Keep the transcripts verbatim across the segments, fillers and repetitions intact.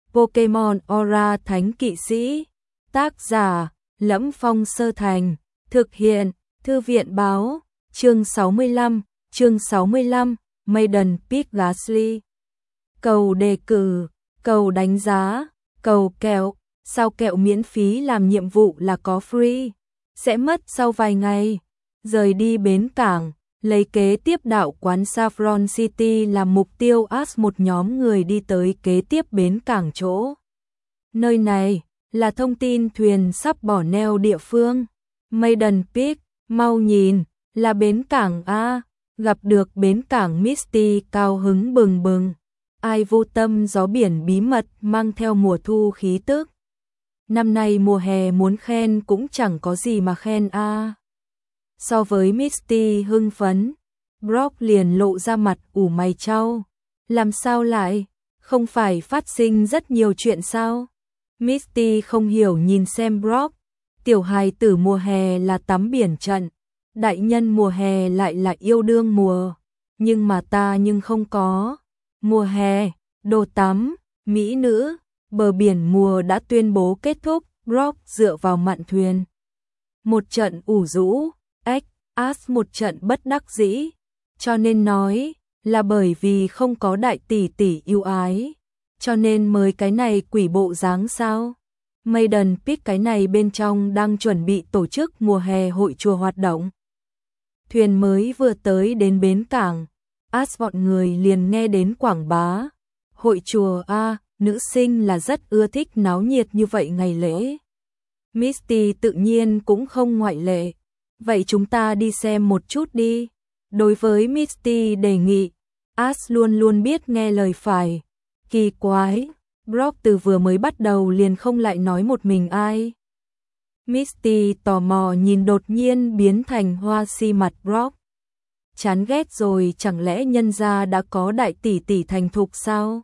Pokemon Aura Thánh Kỵ Sĩ. Tác giả: Lẫm Phong Sơ Thành. Thực hiện: Thư viện báo. Chương sáu mươi lăm, chương sáu mươi lăm, Maiden Peak Ghastly. Cầu đề cử, cầu đánh giá, cầu kẹo, sao kẹo miễn phí làm nhiệm vụ là có free, sẽ mất sau vài ngày. Rời đi bến cảng, lấy kế tiếp đảo quán Saffron City làm mục tiêu. Ash một nhóm người đi tới kế tiếp bến cảng chỗ. Nơi này là thông tin thuyền sắp bỏ neo địa phương. Maiden Peak, mau nhìn, là bến cảng a. Gặp được bến cảng, Misty cao hứng bừng bừng. Ai vô tâm gió biển bí mật mang theo mùa thu khí tức. Năm nay mùa hè muốn khen cũng chẳng có gì mà khen a. So với Misty hưng phấn, Brock liền lộ ra mặt ủ mày chau. Làm sao lại? Không phải phát sinh rất nhiều chuyện sao? Misty không hiểu nhìn xem Brock. Tiểu hài tử mùa hè là tắm biển trận, đại nhân mùa hè lại là yêu đương mùa. Nhưng mà ta nhưng không có. Mùa hè, đồ tắm, mỹ nữ, bờ biển mùa đã tuyên bố kết thúc. Brock dựa vào mạn thuyền. Một trận ủ rũ, ếch, Ash một trận bất đắc dĩ. Cho nên nói, là bởi vì không có đại tỷ tỷ yêu ái, cho nên mới cái này quỷ bộ dáng sao? Maiden Peak cái này bên trong đang chuẩn bị tổ chức mùa hè hội chùa hoạt động. Thuyền mới vừa tới đến bến cảng, Ash bọn người liền nghe đến quảng bá. Hội chùa a, nữ sinh là rất ưa thích náo nhiệt như vậy ngày lễ. Misty tự nhiên cũng không ngoại lệ. Vậy chúng ta đi xem một chút đi. Đối với Misty đề nghị, Ash luôn luôn biết nghe lời phải. Kỳ quái, Brock từ vừa mới bắt đầu liền không lại nói một mình ai. Misty tò mò nhìn đột nhiên biến thành hoa si mặt Brock. Chán ghét rồi, chẳng lẽ nhân gia đã có đại tỷ tỷ thành thục sao?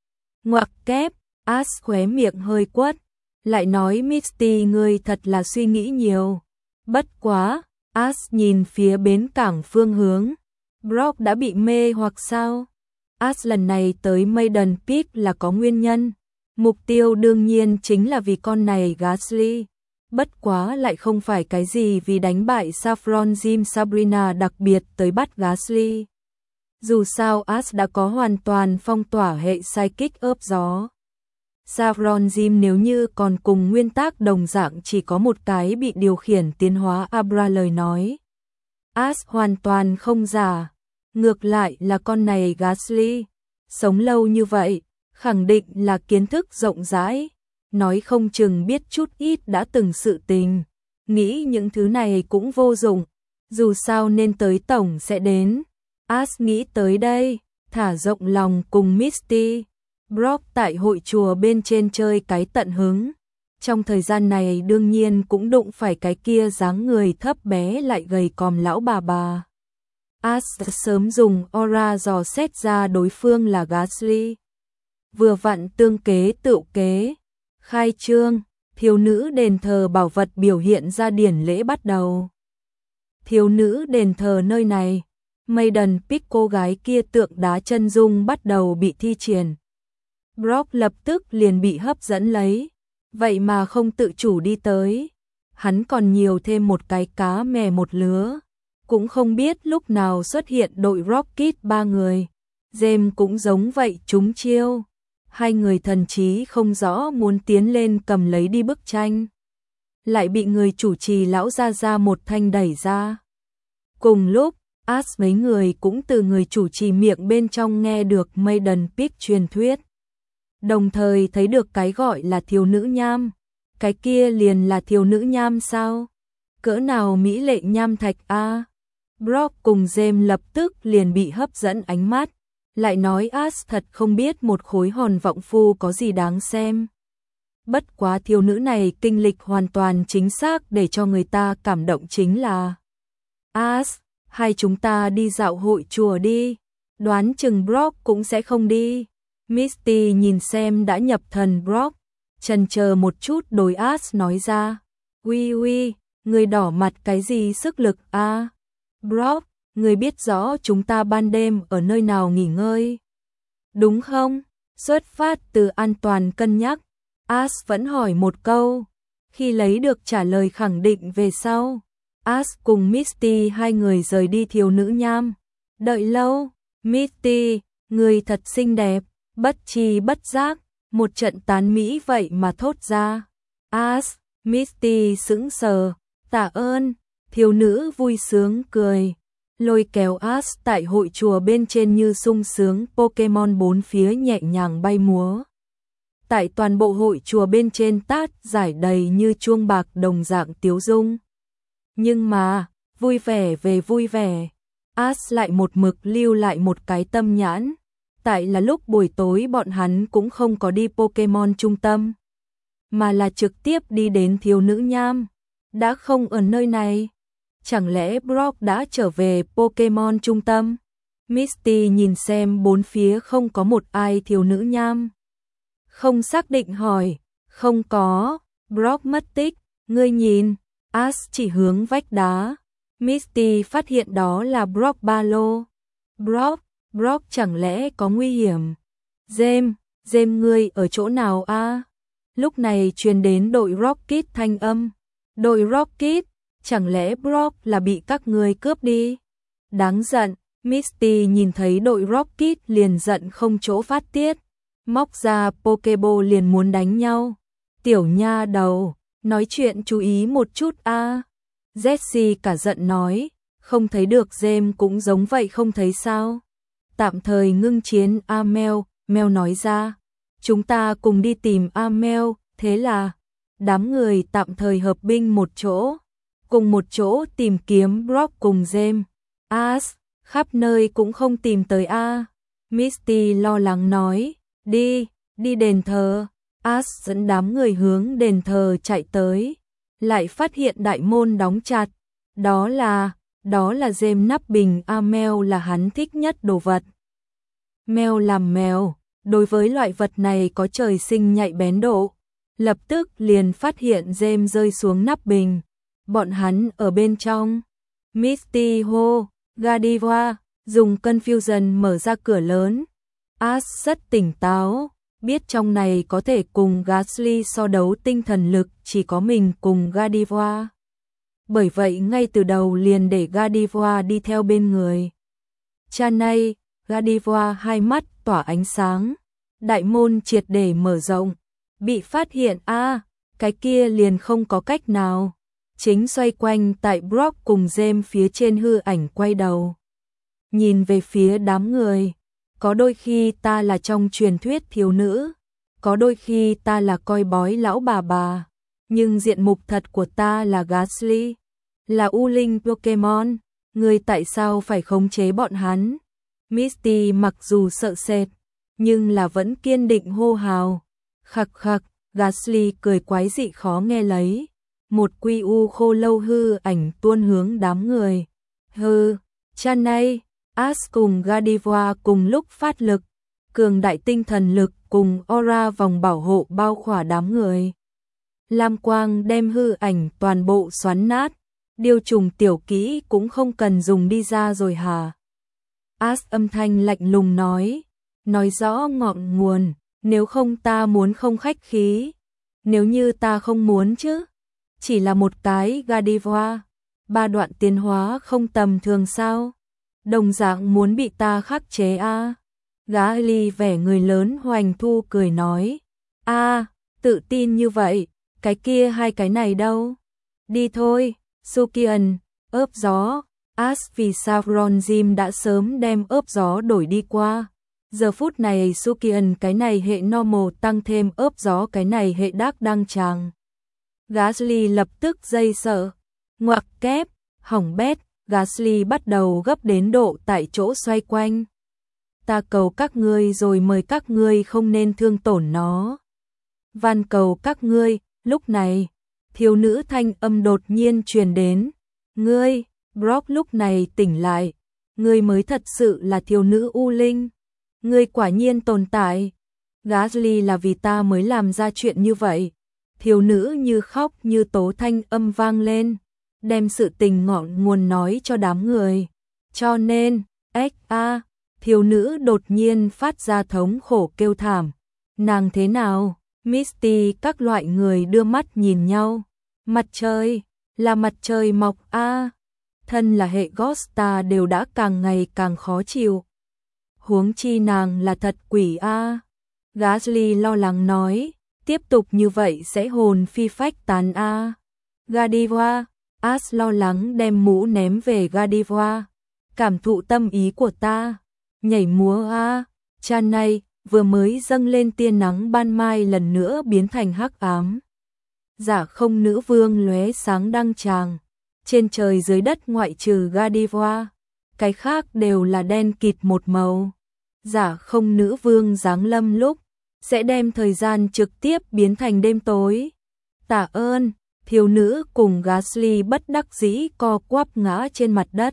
Ngoặc kép, Ash khóe miệng hơi quất. Lại nói Misty ngươi thật là suy nghĩ nhiều. Bất quá, Ash nhìn phía bến cảng phương hướng. Brock đã bị mê hoặc sao? Ash lần này tới Maiden Peak là có nguyên nhân. Mục tiêu đương nhiên chính là vì con này Ghastly. Bất quá lại không phải cái gì vì đánh bại Saffron Gym Sabrina đặc biệt tới bắt Ghastly. Dù sao Ash đã có hoàn toàn phong tỏa hệ psychic ướp gió. Saffron Gym nếu như còn cùng nguyên tắc đồng dạng chỉ có một cái bị điều khiển tiến hóa Abra lời nói. Ash hoàn toàn không giả. Ngược lại là con này Ghastly. Sống lâu như vậy, khẳng định là kiến thức rộng rãi. Nói không chừng biết chút ít đã từng sự tình. Nghĩ những thứ này cũng vô dụng. Dù sao nên tới tổng sẽ đến. Ash nghĩ tới đây, thả rộng lòng cùng Misty. Brock tại hội chùa bên trên chơi cái tận hứng. Trong thời gian này đương nhiên cũng đụng phải cái kia dáng người thấp bé lại gầy còm lão bà bà. Ash sớm dùng aura dò xét ra đối phương là Ghastly. Vừa vặn tương kế tựu kế. Khai trương, thiếu nữ đền thờ bảo vật biểu hiện ra điển lễ bắt đầu. Thiếu nữ đền thờ nơi này, Maiden Peak cô gái kia tượng đá chân dung bắt đầu bị thi triển. Brock lập tức liền bị hấp dẫn lấy, vậy mà không tự chủ đi tới. Hắn còn nhiều thêm một cái cá mè một lứa, cũng không biết lúc nào xuất hiện đội Rocket ba người. James cũng giống vậy trúng chiêu. Hai người thần trí không rõ muốn tiến lên cầm lấy đi bức tranh. Lại bị người chủ trì lão ra ra một thanh đẩy ra. Cùng lúc, Ash mấy người cũng từ người chủ trì miệng bên trong nghe được Maiden Peak truyền thuyết. Đồng thời thấy được cái gọi là thiếu nữ nham. Cái kia liền là thiếu nữ nham sao? Cỡ nào mỹ lệ nham thạch a? Brock cùng James lập tức liền bị hấp dẫn ánh mắt. Lại nói Ash thật không biết một khối hòn vọng phu có gì đáng xem. Bất quá thiếu nữ này kinh lịch hoàn toàn chính xác để cho người ta cảm động chính là Ash, hai chúng ta đi dạo hội chùa đi. Đoán chừng Brock cũng sẽ không đi. Misty nhìn xem đã nhập thần Brock, chần chờ một chút đối Ash nói ra. Uy uy, người đỏ mặt cái gì sức lực a? À? Brock, người biết rõ chúng ta ban đêm ở nơi nào nghỉ ngơi, đúng không? Xuất phát từ an toàn cân nhắc, Ash vẫn hỏi một câu. Khi lấy được trả lời khẳng định về sau, Ash cùng Misty hai người rời đi thiếu nữ nham. Đợi lâu, Misty, người thật xinh đẹp, bất tri bất giác, một trận tán mỹ vậy mà thốt ra. Ash, Misty sững sờ, tạ ơn, thiếu nữ vui sướng cười. Lôi kéo Ash tại hội chùa bên trên như sung sướng, Pokemon bốn phía nhẹ nhàng bay múa. Tại toàn bộ hội chùa bên trên tát giải đầy như chuông bạc đồng dạng tiếu dung. Nhưng mà, vui vẻ về vui vẻ, Ash lại một mực lưu lại một cái tâm nhãn. Tại là lúc buổi tối bọn hắn cũng không có đi Pokemon trung tâm, mà là trực tiếp đi đến thiếu nữ nham. Đã không ở nơi này, chẳng lẽ Brock đã trở về Pokemon trung tâm? Misty nhìn xem bốn phía không có một ai thiếu nữ nham. Không xác định hỏi, không có, Brock mất tích, ngươi nhìn, Ash chỉ hướng vách đá. Misty phát hiện đó là Brock ba lô. Brock, Brock chẳng lẽ có nguy hiểm? James, James ngươi ở chỗ nào a? À? Lúc này truyền đến đội Rocket thanh âm. Đội Rocket, chẳng lẽ Brock là bị các ngươi cướp đi? Đáng giận, Misty nhìn thấy đội Rocket liền giận không chỗ phát tiết. Móc ra Pokeball liền muốn đánh nhau. Tiểu nha đầu, nói chuyện chú ý một chút a. À. Jessie cả giận nói, không thấy được James cũng giống vậy không thấy sao? Tạm thời ngưng chiến Amel, Mel nói ra. Chúng ta cùng đi tìm Amel, thế là đám người tạm thời hợp binh một chỗ, cùng một chỗ tìm kiếm Brock cùng James. Ash, khắp nơi cũng không tìm tới a. Misty lo lắng nói, đi, đi đền thờ. Ash dẫn đám người hướng đền thờ chạy tới, lại phát hiện đại môn đóng chặt. Đó là, đó là James nắp bình Amel là hắn thích nhất đồ vật. Mèo làm mèo, đối với loại vật này có trời sinh nhạy bén độ. Lập tức liền phát hiện James rơi xuống nắp bình. Bọn hắn ở bên trong. Misty hô, Gardevoir, dùng Confusion mở ra cửa lớn. Ash rất tỉnh táo, biết trong này có thể cùng Gastly so đấu tinh thần lực chỉ có mình cùng Gardevoir. Bởi vậy ngay từ đầu liền để Gardevoir đi theo bên người. Cha nay, Gardevoir hai mắt tỏa ánh sáng. Đại môn triệt để mở rộng. Bị phát hiện a à, cái kia liền không có cách nào. Chính xoay quanh tại Brock cùng James phía trên hư ảnh quay đầu. Nhìn về phía đám người. Có đôi khi ta là trong truyền thuyết thiếu nữ. Có đôi khi ta là coi bói lão bà bà. Nhưng diện mục thật của ta là Gastly. Là U Linh Pokemon. Người tại sao phải khống chế bọn hắn? Misty mặc dù sợ sệt, nhưng là vẫn kiên định hô hào. Khặc khặc, Gastly cười quái dị khó nghe lấy. Một quy u khô lâu hư ảnh tuôn hướng đám người. Hừ, cha nay, Ash cùng Gardevoir cùng lúc phát lực. Cường đại tinh thần lực cùng aura vòng bảo hộ bao khỏa đám người. Lam quang đem hư ảnh toàn bộ xoắn nát. Điều trùng tiểu kỹ cũng không cần dùng đi ra rồi hả? Ash âm thanh lạnh lùng nói. Nói rõ ngọn nguồn. Nếu không ta muốn không khách khí. Nếu như ta không muốn chứ. Chỉ là một cái Gardevoir. Ba đoạn tiến hóa không tầm thường sao. Đồng dạng muốn bị ta khắc chế a. À. Gastly vẻ người lớn hoành thu cười nói. A, à, tự tin như vậy. Cái kia hai cái này đâu? Đi thôi, Sukian, ớp gió. Ash vì Saffron Gym đã sớm đem ớp gió đổi đi qua. Giờ phút này Sukian cái này hệ normal tăng thêm ớp gió cái này hệ đắc đăng tràng. Gastly lập tức dây sợ. Ngoặc kép, hỏng bét, Gastly bắt đầu gấp đến độ tại chỗ xoay quanh. Ta cầu các ngươi rồi mời các ngươi không nên thương tổn nó. Van cầu các ngươi, lúc này, thiếu nữ thanh âm đột nhiên truyền đến. Ngươi, Brock lúc này tỉnh lại. Ngươi mới thật sự là thiếu nữ U Linh. Ngươi quả nhiên tồn tại. Gastly là vì ta mới làm ra chuyện như vậy. Thiếu nữ như khóc như tố thanh âm vang lên. Đem sự tình ngọn nguồn nói cho đám người. Cho nên, ếch a, thiếu nữ đột nhiên phát ra thống khổ kêu thảm. Nàng thế nào? Misty các loại người đưa mắt nhìn nhau. Mặt trời, là mặt trời mọc a. À. Thân là hệ Gosta đều đã càng ngày càng khó chịu. Huống chi nàng là thật quỷ a. À. Gasly lo lắng nói, tiếp tục như vậy sẽ hồn phi phách tán a. À. Godiva, As lo lắng đem mũ ném về Godiva. Cảm thụ tâm ý của ta, nhảy múa a. À. Cha này vừa mới dâng lên tia nắng ban mai lần nữa biến thành hắc ám. Giả không nữ vương lóe sáng đăng tràng, trên trời dưới đất ngoại trừ Godiva, cái khác đều là đen kịt một màu. Giả không nữ vương giáng lâm lúc, sẽ đem thời gian trực tiếp biến thành đêm tối. Tạ ơn, thiếu nữ cùng Gasly bất đắc dĩ co quắp ngã trên mặt đất.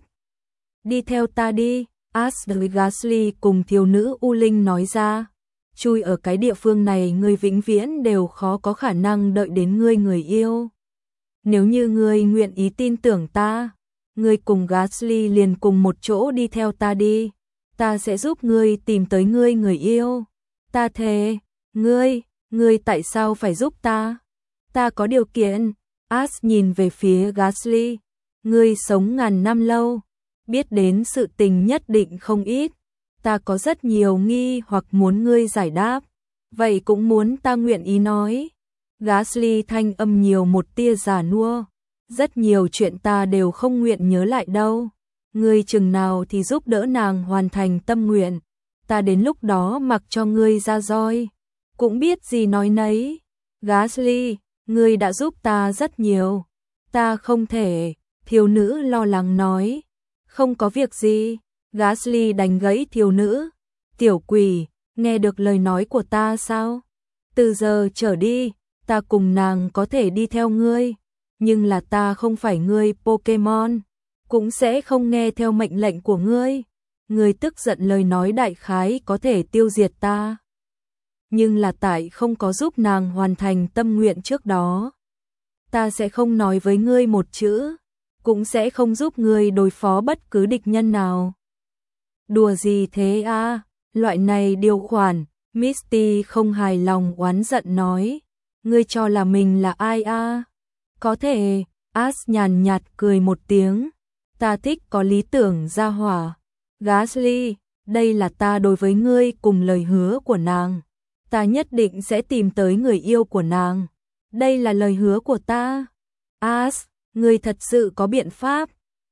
Đi theo ta đi, As với Gasly cùng thiếu nữ U Linh nói ra. Chui ở cái địa phương này ngươi vĩnh viễn đều khó có khả năng đợi đến ngươi người yêu. Nếu như ngươi nguyện ý tin tưởng ta, ngươi cùng Gasly liền cùng một chỗ đi theo ta đi. Ta sẽ giúp ngươi tìm tới ngươi người yêu. Ta thề, ngươi, ngươi tại sao phải giúp ta? Ta có điều kiện. As nhìn về phía Gasly. Ngươi sống ngàn năm lâu, biết đến sự tình nhất định không ít. Ta có rất nhiều nghi hoặc muốn ngươi giải đáp. Vậy cũng muốn ta nguyện ý nói. Gasly thanh âm nhiều một tia già nua. Rất nhiều chuyện ta đều không nguyện nhớ lại đâu. Ngươi chừng nào thì giúp đỡ nàng hoàn thành tâm nguyện. Ta đến lúc đó mặc cho ngươi ra roi. Cũng biết gì nói nấy. Gasly, ngươi đã giúp ta rất nhiều. Ta không thể. Thiếu nữ lo lắng nói. Không có việc gì. Gasly đánh gãy thiếu nữ. Tiểu quỷ, nghe được lời nói của ta sao? Từ giờ trở đi, ta cùng nàng có thể đi theo ngươi. Nhưng là ta không phải ngươi Pokemon. Cũng sẽ không nghe theo mệnh lệnh của ngươi. Ngươi tức giận lời nói đại khái có thể tiêu diệt ta. Nhưng là tại không có giúp nàng hoàn thành tâm nguyện trước đó. Ta sẽ không nói với ngươi một chữ. Cũng sẽ không giúp ngươi đối phó bất cứ địch nhân nào. Đùa gì thế a? À? Loại này điều khoản, Misty không hài lòng oán giận nói. Ngươi cho là mình là ai a? À? Có thể, As nhàn nhạt cười một tiếng. Ta thích có lý tưởng ra hỏa. Gasly, đây là ta đối với ngươi cùng lời hứa của nàng. Ta nhất định sẽ tìm tới người yêu của nàng. Đây là lời hứa của ta. As, ngươi thật sự có biện pháp?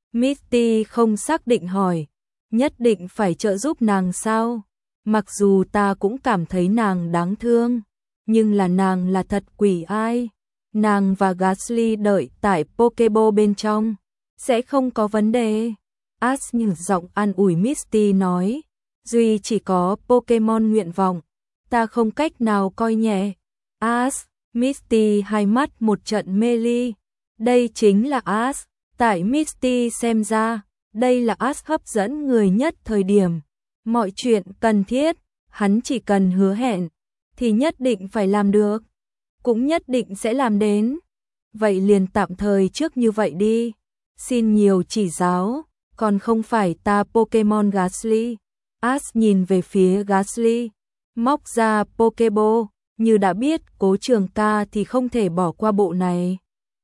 Misty không xác định hỏi. Nhất định phải trợ giúp nàng sao? Mặc dù ta cũng cảm thấy nàng đáng thương, nhưng là nàng là thật quỷ ai. Nàng và Gasly đợi tại Pokeball bên trong, sẽ không có vấn đề. As như giọng an ủi Misty nói, duy chỉ có Pokemon nguyện vọng, ta không cách nào coi nhẹ. As, Misty hai mắt một trận mê ly. Đây chính là As, tại Misty xem ra, đây là As hấp dẫn người nhất thời điểm. Mọi chuyện cần thiết, hắn chỉ cần hứa hẹn, thì nhất định phải làm được, cũng nhất định sẽ làm đến. Vậy liền tạm thời trước như vậy đi. Xin nhiều chỉ giáo, còn không phải ta Pokemon Gasly. As nhìn về phía Gasly, móc ra Pokeball, như đã biết Cố Trường Ca thì không thể bỏ qua bộ này.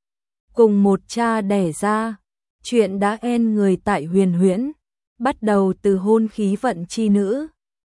Cùng một cha đẻ ra, chuyện đã end người tại Huyền Huyễn, bắt đầu từ hôn khí vận chi nữ.